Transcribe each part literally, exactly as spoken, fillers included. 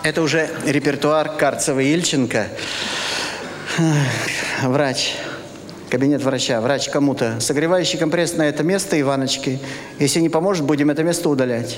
Это уже репертуар Карцева-Ильченко. Врач. Кабинет врача. Врач кому-то. Согревающий компресс на это место Иваночки. Если не поможет, будем это место удалять.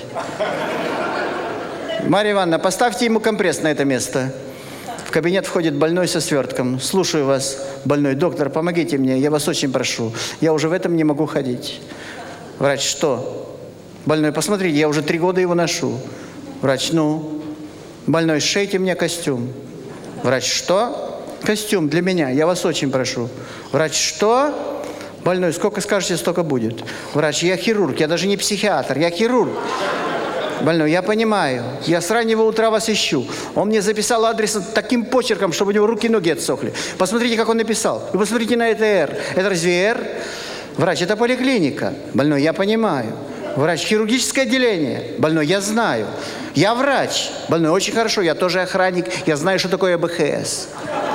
Марья Ивановна, поставьте ему компресс на это место. В кабинет входит больной со свертком. Слушаю вас, больной. Доктор, помогите мне, я вас очень прошу. Я уже в этом не могу ходить. Врач, что? Больной, посмотрите, я уже три года его ношу. Врач, ну? Больной, сшейте мне костюм. Врач, что? Костюм для меня, я вас очень прошу. Врач, что? Больной, сколько скажете, столько будет. Врач, я хирург, я даже не психиатр, я хирург. Больной, я понимаю, я с раннего утра вас ищу. Он мне записал адрес таким почерком, чтобы у него руки и ноги отсохли. Посмотрите, как он написал. Вы посмотрите на это «Р». Это разве «Р»? Врач, это поликлиника. Больной, я понимаю. Врач, хирургическое отделение. Больной, я знаю. Я врач. Больной, очень хорошо, я тоже охранник. Я знаю, что такое бэ ха эс.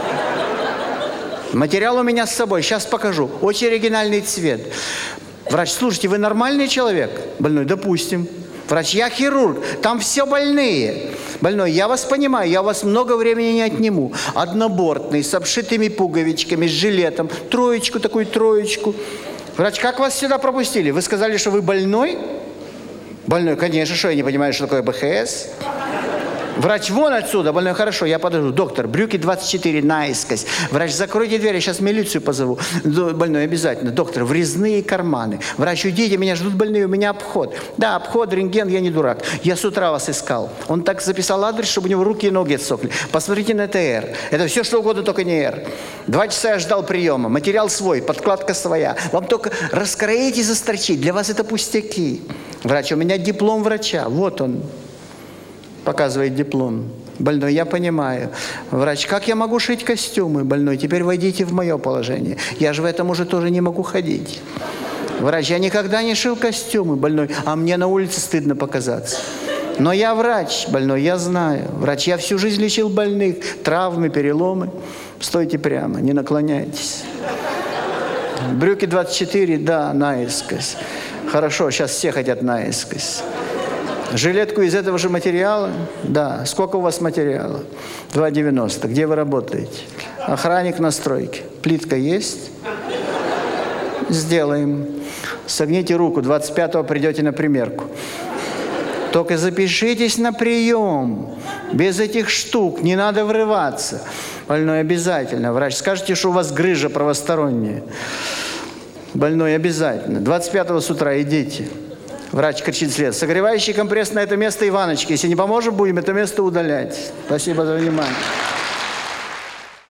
Материал у меня с собой, сейчас покажу. Очень оригинальный цвет. Врач, слушайте, вы нормальный человек? Больной, допустим. Врач, я хирург, там все больные. Больной, я вас понимаю, я у вас много времени не отниму. Однобортный, с обшитыми пуговичками, с жилетом. Троечку, такую троечку. Врач, как вас сюда пропустили? Вы сказали, что вы больной? Больной, конечно, что я не понимаю, что такое бэ ха эс? Врач, вон отсюда. Больной, хорошо, я подожду. Доктор, брюки двадцать четыре наискось. Врач, закройте дверь, я сейчас милицию позову. Больной, обязательно. Доктор, врезные карманы. Врач, уйдите, меня ждут больные, у меня обход. Да, обход, рентген, я не дурак. Я с утра вас искал. Он так записал адрес, чтобы у него руки и ноги отсохли. Посмотрите на это «Р». Это все, что угодно, только не «Р». Два часа я ждал приема. Материал свой, подкладка своя. Вам только раскроить и застрочить. Для вас это пустяки. Врач, у меня диплом врача. Вот он. Показывает диплом. Больной, я понимаю. Врач, как я могу шить костюмы? Больной, теперь войдите в мое положение. Я же в этом уже тоже не могу ходить. Врач, я никогда не шил костюмы. Больной, а мне на улице стыдно показаться. Но я врач. Больной, я знаю. Врач, я всю жизнь лечил больных. Травмы, переломы. Стойте прямо, не наклоняйтесь. Брюки двадцать четыре, да, наискось. Хорошо, сейчас все хотят наискось. Жилетку из этого же материала? Да. Сколько у вас материала? два девяносто. Где вы работаете? Охранник на стройке. Плитка есть? Сделаем. Согните руку. двадцать пятого придете на примерку. Только запишитесь на прием. Без этих штук. Не надо врываться. Больной, обязательно. Врач, скажите, что у вас грыжа правосторонняя. Больной, обязательно. двадцать пятого с утра идите. Врач кричит вслед. Согревающий компресс на это место Иваночки. Если не поможем, будем это место удалять. Спасибо за внимание.